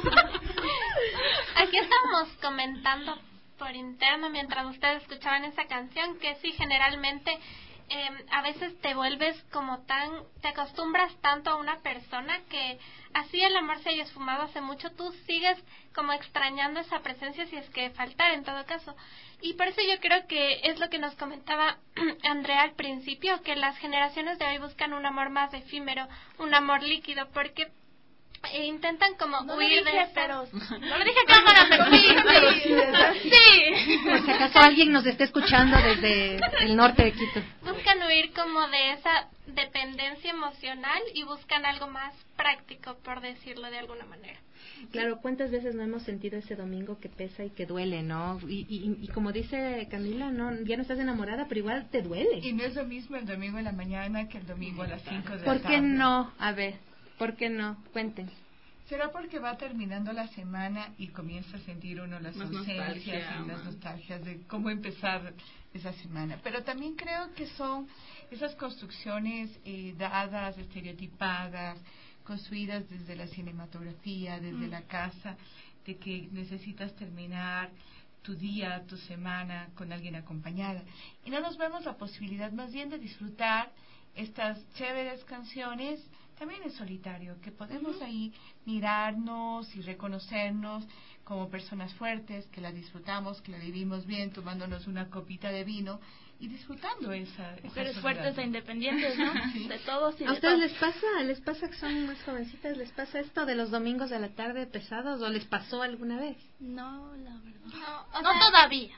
[SPEAKER 6] aquí estamos comentando por interno mientras ustedes escuchaban esa canción que sí, generalmente eh, a veces te vuelves como tan, te acostumbras tanto a una persona que así el amor se haya esfumado hace mucho, tú sigues como extrañando esa presencia si es que faltara en todo caso. Y por eso yo creo que es lo que nos comentaba Andrea al principio, que las generaciones de hoy buscan un amor más efímero, un amor líquido, porque eh, intentan como
[SPEAKER 5] no
[SPEAKER 6] huir
[SPEAKER 5] dije,
[SPEAKER 6] de esa...
[SPEAKER 5] pero...
[SPEAKER 6] No lo dije cámara, pero sí, sí, sí.
[SPEAKER 3] Por si acaso alguien nos está escuchando desde el norte de Quito.
[SPEAKER 6] Buscan huir como de esa dependencia emocional y buscan algo más práctico, por decirlo de alguna manera.
[SPEAKER 3] Claro, ¿cuántas veces no hemos sentido ese domingo que pesa y que duele, no? Y, y, y como dice Camila, no, ya no estás enamorada, pero igual te duele.
[SPEAKER 4] Y no es lo mismo el domingo en la mañana que el domingo a las cinco de la tarde.
[SPEAKER 3] ¿Por qué no? A ver, ¿por qué no? Cuenten.
[SPEAKER 4] ¿Será porque va terminando la semana y comienza a sentir uno las
[SPEAKER 12] más
[SPEAKER 4] ausencias y las nostalgias de cómo empezar esa semana? Pero también creo que son esas construcciones eh, dadas, estereotipadas, construidas desde la cinematografía, desde mm. la casa, de que necesitas terminar tu día, tu semana con alguien acompañada. Y no nos vemos la posibilidad más bien de disfrutar estas chéveres canciones también en solitario, que podemos uh-huh. ahí mirarnos y reconocernos como personas fuertes, que la disfrutamos, que la vivimos bien, tomándonos una copita de vino y disfrutando esa, esa
[SPEAKER 5] mujeres
[SPEAKER 4] soledad.
[SPEAKER 5] Fuertes e independientes, ¿no? Sí. De todos y de
[SPEAKER 3] ¿A ustedes
[SPEAKER 5] todos.
[SPEAKER 3] les pasa? ¿Les pasa que son más jovencitas? ¿Les pasa esto de los domingos de la tarde pesados o les pasó alguna vez?
[SPEAKER 5] No, la verdad.
[SPEAKER 6] No,
[SPEAKER 5] no sea, todavía.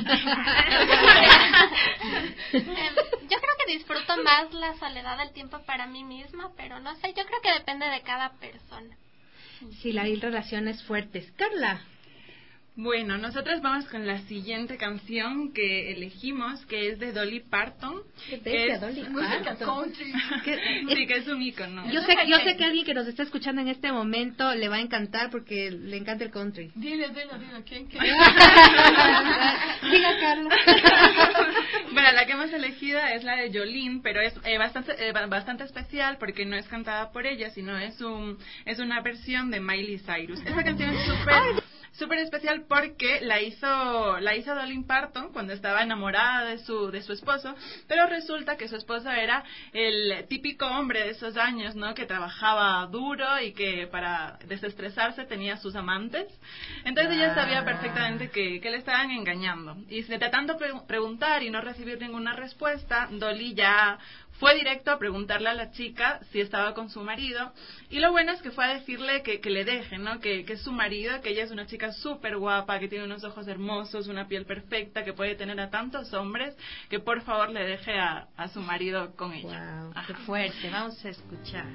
[SPEAKER 6] eh, yo creo que disfruto más la soledad del tiempo para mí misma, pero no sé, yo creo que depende de cada persona.
[SPEAKER 3] Sí, la hay relaciones fuertes. Carla.
[SPEAKER 12] Bueno, nosotros vamos con la siguiente canción que elegimos, que es de Dolly Parton.
[SPEAKER 3] ¿Qué
[SPEAKER 12] que
[SPEAKER 3] bella,
[SPEAKER 12] es
[SPEAKER 3] Dolly
[SPEAKER 12] música
[SPEAKER 3] Parton?
[SPEAKER 12] country. Sí, que es un ícono.
[SPEAKER 3] Yo sé, yo sé que alguien que nos está escuchando en este momento le va a encantar porque le encanta el country.
[SPEAKER 4] Dile, dile, dile, ¿quién quién?
[SPEAKER 3] Diga, Carla.
[SPEAKER 12] Bueno, la que hemos elegido es la de Jolene, pero es eh, bastante eh, bastante especial porque no es cantada por ella, sino es un es una versión de Miley Cyrus. Esa canción es súper súper especial porque la hizo la hizo Dolly Parton cuando estaba enamorada de su de su esposo, pero resulta que su esposo era el típico hombre de esos años, ¿no? Que trabajaba duro y que para desestresarse tenía sus amantes. Entonces ella sabía perfectamente que, que le estaban engañando. Y de tanto pre- preguntar y no recibir ninguna respuesta, Dolly ya fue directo a preguntarle a la chica si estaba con su marido, y lo bueno es que fue a decirle que, que le deje, ¿no? Que, que es su marido, que ella es una chica súper guapa, que tiene unos ojos hermosos, una piel perfecta, que puede tener a tantos hombres, que por favor le deje a, a su marido con ella.
[SPEAKER 3] Wow, qué fuerte, vamos a escuchar.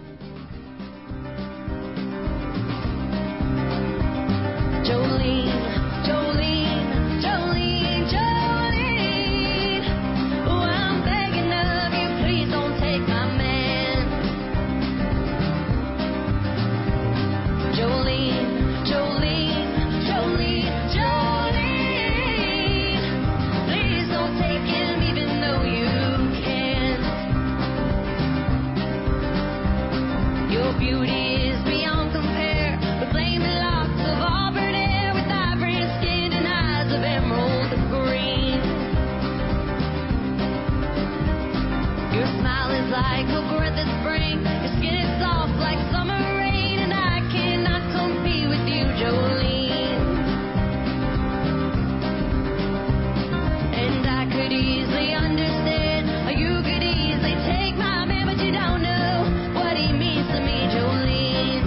[SPEAKER 10] Jolene, Jolene, Jolene, Jolene. Oh, I'm begging of you, please don't take my man. Jolene, Jolene, Jolene, Jolene. Please don't take him even though you can. Your beauty is beyond compare, but blame it locks of auburn hair with ivory skin and eyes of emerald green. Your smile is like a breath of spring, your skin is soft like summer rain, and I cannot compete with you, Jolene. And I could easily understand how you could easily take my man, but you don't know what he means to me, Jolene.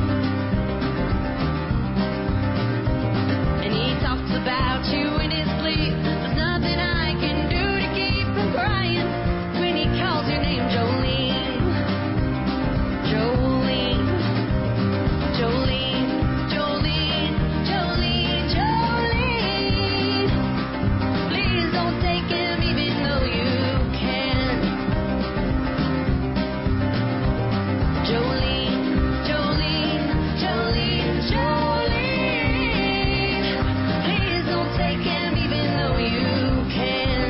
[SPEAKER 10] And he talks about you in his sleep. There's nothing I can do to keep from crying when he calls your name, Jolene. Jolene, Jolene, Jolene, Jolene, Jolene. Please don't take him even though you can. Jolene, Jolene, Jolene, Jolene. Please don't take him even though you can.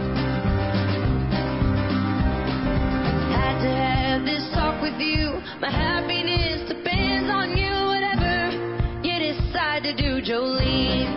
[SPEAKER 10] Had to have this talk with you. My happiness depends on you, whatever you decide to do, Jolene.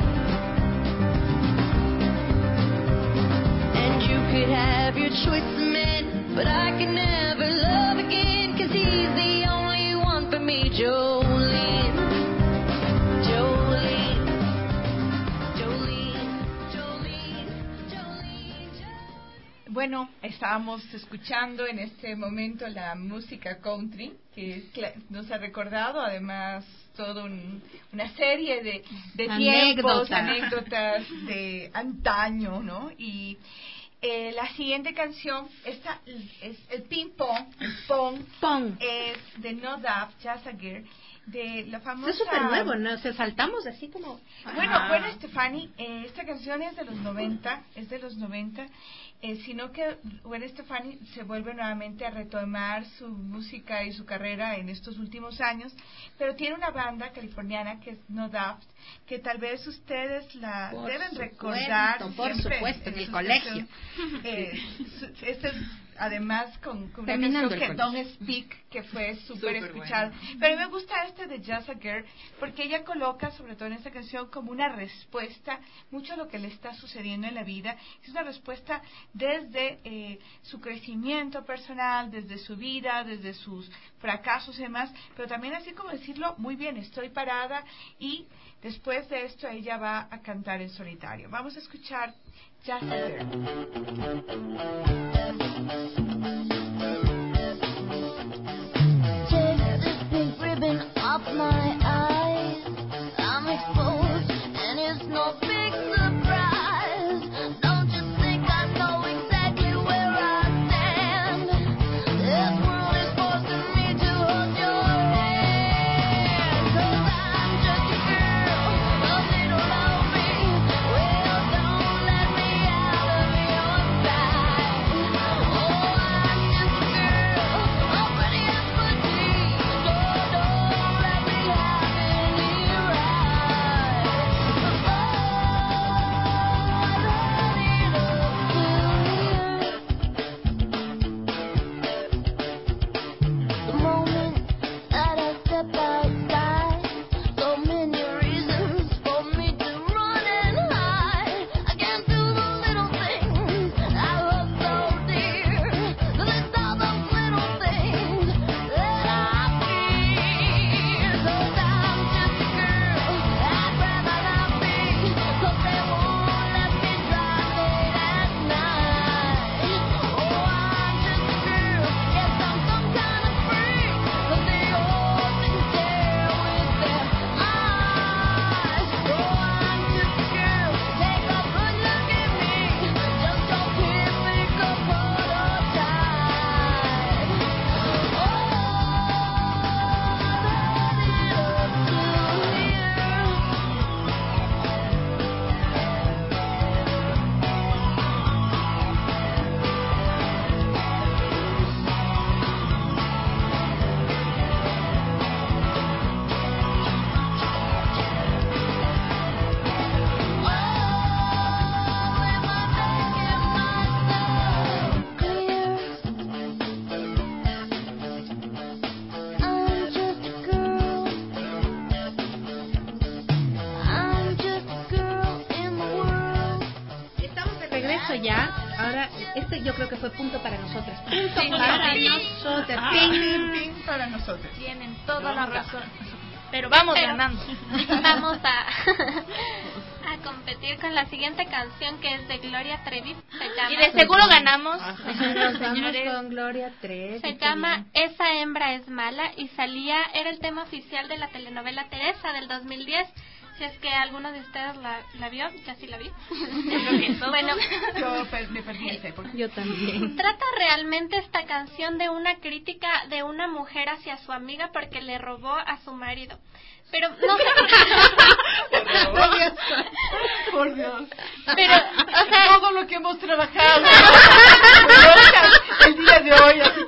[SPEAKER 10] And you could have your choice of men, but I can never love again, 'cause he's the only one for me, Jolene. Jolene, Jolene, Jolene, Jolene, Jolene.
[SPEAKER 4] Bueno, estábamos escuchando en este momento la música country, que cla- nos ha recordado además toda un, una serie de, de tiempos,
[SPEAKER 3] Anécdotas.
[SPEAKER 4] anécdotas de antaño, ¿no? Y eh, la siguiente canción, esta es el ping pong, el pong,
[SPEAKER 3] Pong.
[SPEAKER 4] es de No Doubt, Just a Girl, de la famosa...
[SPEAKER 3] Es súper nuevo, ¿no? Se saltamos así como...
[SPEAKER 4] Bueno,
[SPEAKER 3] Ajá.
[SPEAKER 4] bueno, Stefani, eh, esta canción es de los noventa, es de los noventa, eh, sino que Gwen Stefani se vuelve nuevamente a retomar su música y su carrera en estos últimos años, pero tiene una banda californiana que es No Doubt, que tal vez ustedes la
[SPEAKER 3] Por
[SPEAKER 4] deben
[SPEAKER 3] supuesto,
[SPEAKER 4] recordar
[SPEAKER 3] por
[SPEAKER 4] siempre
[SPEAKER 3] supuesto, en el
[SPEAKER 4] sus
[SPEAKER 3] colegio.
[SPEAKER 4] canciones. Eh, su- este es además con, con una
[SPEAKER 3] Terminando
[SPEAKER 4] canción
[SPEAKER 3] el
[SPEAKER 4] que
[SPEAKER 3] colegio.
[SPEAKER 4] Don't Speak, que fue súper
[SPEAKER 12] Súper
[SPEAKER 4] escuchada.
[SPEAKER 12] buena.
[SPEAKER 4] Pero me gusta este de Just a Girl porque ella coloca, sobre todo en esta canción, como una respuesta mucho a lo que le está sucediendo en la vida. Es una respuesta desde eh, su crecimiento personal, desde su vida, desde sus fracasos y demás, pero también así como decirlo, muy bien, estoy parada, y después de esto ella va a cantar en solitario. Vamos a escuchar Just a Girl.
[SPEAKER 10] Take this pink ribbon off my eyes. I'm exposed, and it's no big surprise. Don't you think I know exactly where I stand? This world is forcing me to hold your hand. 'Cause I'm just a girl, a little low
[SPEAKER 3] ahora este yo creo que fue punto para nosotras. Punto
[SPEAKER 4] Sí,
[SPEAKER 3] para
[SPEAKER 4] sí.
[SPEAKER 3] nosotras.
[SPEAKER 4] Ah,
[SPEAKER 3] Ping.
[SPEAKER 4] ping, ping para nosotros.
[SPEAKER 5] Tienen toda la razón.
[SPEAKER 6] Pero
[SPEAKER 5] vamos
[SPEAKER 6] pero
[SPEAKER 5] ganando.
[SPEAKER 6] Vamos a, a competir con la siguiente canción que es de Gloria Trevi. Se llama,
[SPEAKER 5] Y de seguro ganamos.
[SPEAKER 3] Nos vamos
[SPEAKER 6] Señores,
[SPEAKER 3] con Gloria Trevi.
[SPEAKER 6] se llama Esa hembra es mala y salía, era el tema oficial de la telenovela Teresa del dos mil diez. Si es que alguno de ustedes la, la vio, ya sí la vi. Bueno,
[SPEAKER 4] yo me perdí esa época.
[SPEAKER 3] Yo también.
[SPEAKER 6] Trata realmente esta canción de una crítica de una mujer hacia su amiga porque le robó a su marido. Pero no sé.
[SPEAKER 4] Por Dios. Por Dios.
[SPEAKER 6] Pero, o sea,
[SPEAKER 4] todo lo que hemos trabajado el día de hoy. Así.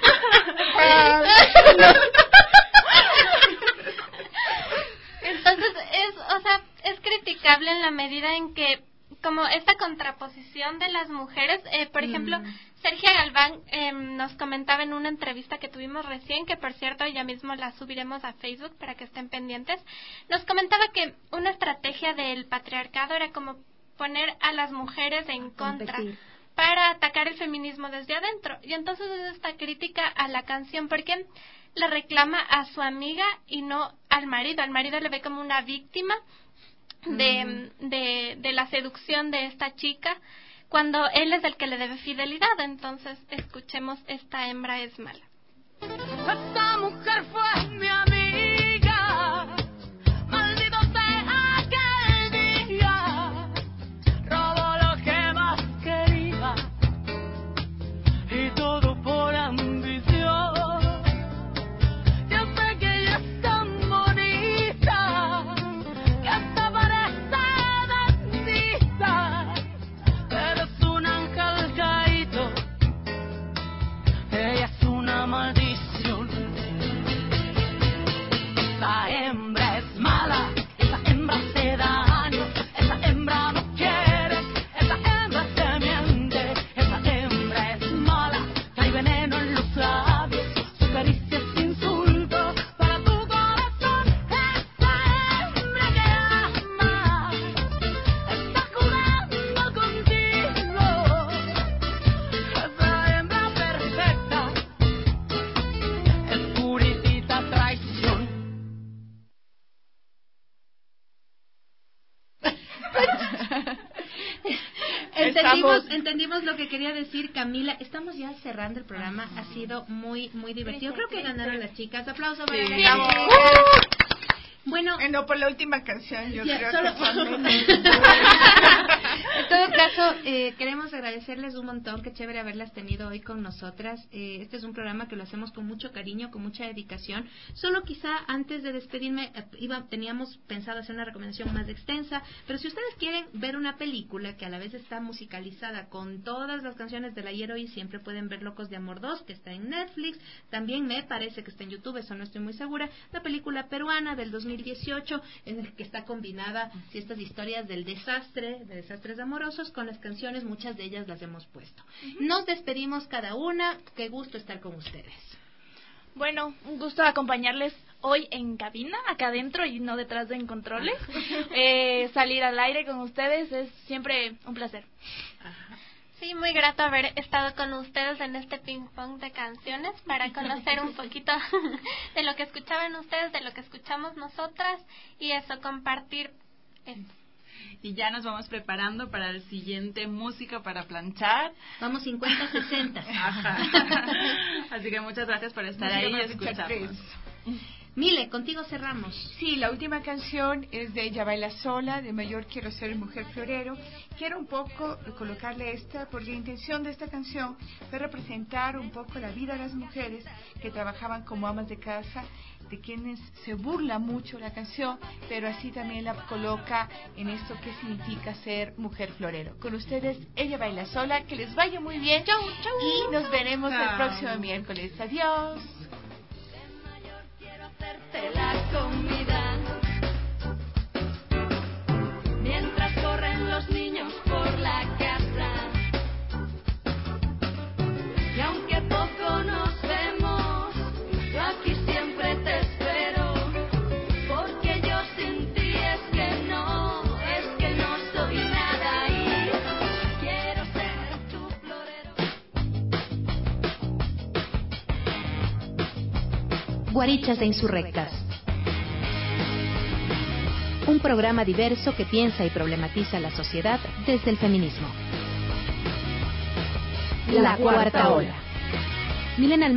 [SPEAKER 6] Entonces es, o sea, es criticable en la medida en que, como esta contraposición de las mujeres, eh, por mm. ejemplo, Sergia Galván eh, nos comentaba en una entrevista que tuvimos recién, que por cierto ya mismo la subiremos a Facebook para que estén pendientes, nos comentaba que una estrategia del patriarcado era como poner a las mujeres en contra para atacar el feminismo desde adentro. Y entonces es esta crítica a la canción, porque le reclama a su amiga y no al marido. Al marido le ve como una víctima de, mm. de, de la seducción de esta chica, cuando él es el que le debe fidelidad. Entonces escuchemos Esta hembra es mala.
[SPEAKER 8] Esta mujer fue mi amiga, maldito sea aquel día, robó lo que más quería y todo por ambición. Maldición. Esa hembra es mala, esa hembra se daño, esa hembra no quiere, esa hembra se miente, esa hembra es mala, trae veneno en los labios, su caricia es insulto para tu corazón. Esa hembra que ama está jugando contigo, esa hembra perfecta.
[SPEAKER 3] Entendimos, entendimos lo que quería decir Camila. Estamos ya cerrando el programa. Ha sido muy, muy divertido. Creo que ganaron las chicas. Aplauso para
[SPEAKER 4] sí,
[SPEAKER 3] las chicas. Uh. Bueno,
[SPEAKER 4] eh, no, por la última canción yo
[SPEAKER 3] ya,
[SPEAKER 4] creo
[SPEAKER 3] solo...
[SPEAKER 4] que son
[SPEAKER 3] En todo caso, eh, queremos agradecerles un montón. Qué chévere haberlas tenido hoy con nosotras. Eh, este es un programa que lo hacemos con mucho cariño, con mucha dedicación. Solo quizá antes de despedirme, eh, iba, teníamos pensado hacer una recomendación más extensa, pero si ustedes quieren ver una película que a la vez está musicalizada con todas las canciones del ayer hoy, siempre pueden ver Locos de Amor dos, que está en Netflix. También me parece que está en YouTube, eso no estoy muy segura. La película peruana del dos mil dieciocho, en el que está combinada si estas historias del desastre, de desastres amorosos, con las canciones, muchas de ellas las hemos puesto. Uh-huh. Nos despedimos cada una. Qué gusto estar con ustedes.
[SPEAKER 5] Bueno, un gusto acompañarles hoy en cabina, acá adentro y no detrás de en controles. eh, salir al aire con ustedes es siempre un placer.
[SPEAKER 6] Ajá. Sí, muy grato haber estado con ustedes en este ping pong de canciones para conocer un poquito de lo que escuchaban ustedes, de lo que escuchamos nosotras y eso, compartir esto.
[SPEAKER 12] Y ya nos vamos preparando para el siguiente Música para Planchar.
[SPEAKER 3] Vamos cincuenta sesenta.
[SPEAKER 12] Ajá. Así que muchas gracias por estar ahí y escucharnos.
[SPEAKER 3] Mile, contigo cerramos.
[SPEAKER 4] Sí, la última canción es de Ella Baila Sola, de Mayor Quiero Ser Mujer Florero. Quiero un poco colocarle esta, porque la intención de esta canción fue representar un poco la vida de las mujeres que trabajaban como amas de casa, de quienes se burla mucho la canción, pero así también la coloca en esto que significa ser mujer florero. Con ustedes, Ella Baila Sola, que les vaya muy bien.
[SPEAKER 3] Chau, chau.
[SPEAKER 4] Y nos veremos
[SPEAKER 3] chau.
[SPEAKER 4] el próximo miércoles. Adiós.
[SPEAKER 10] La comida mientras corren los niños por la casa, y aunque poco nos vemos, yo aquí siempre te espero, porque yo sin ti es que no, es que no soy nada y quiero ser tu flor.
[SPEAKER 3] Guarichas de Insurrectas. Un programa diverso que piensa y problematiza la sociedad desde el feminismo. La Cuarta Ola. Milena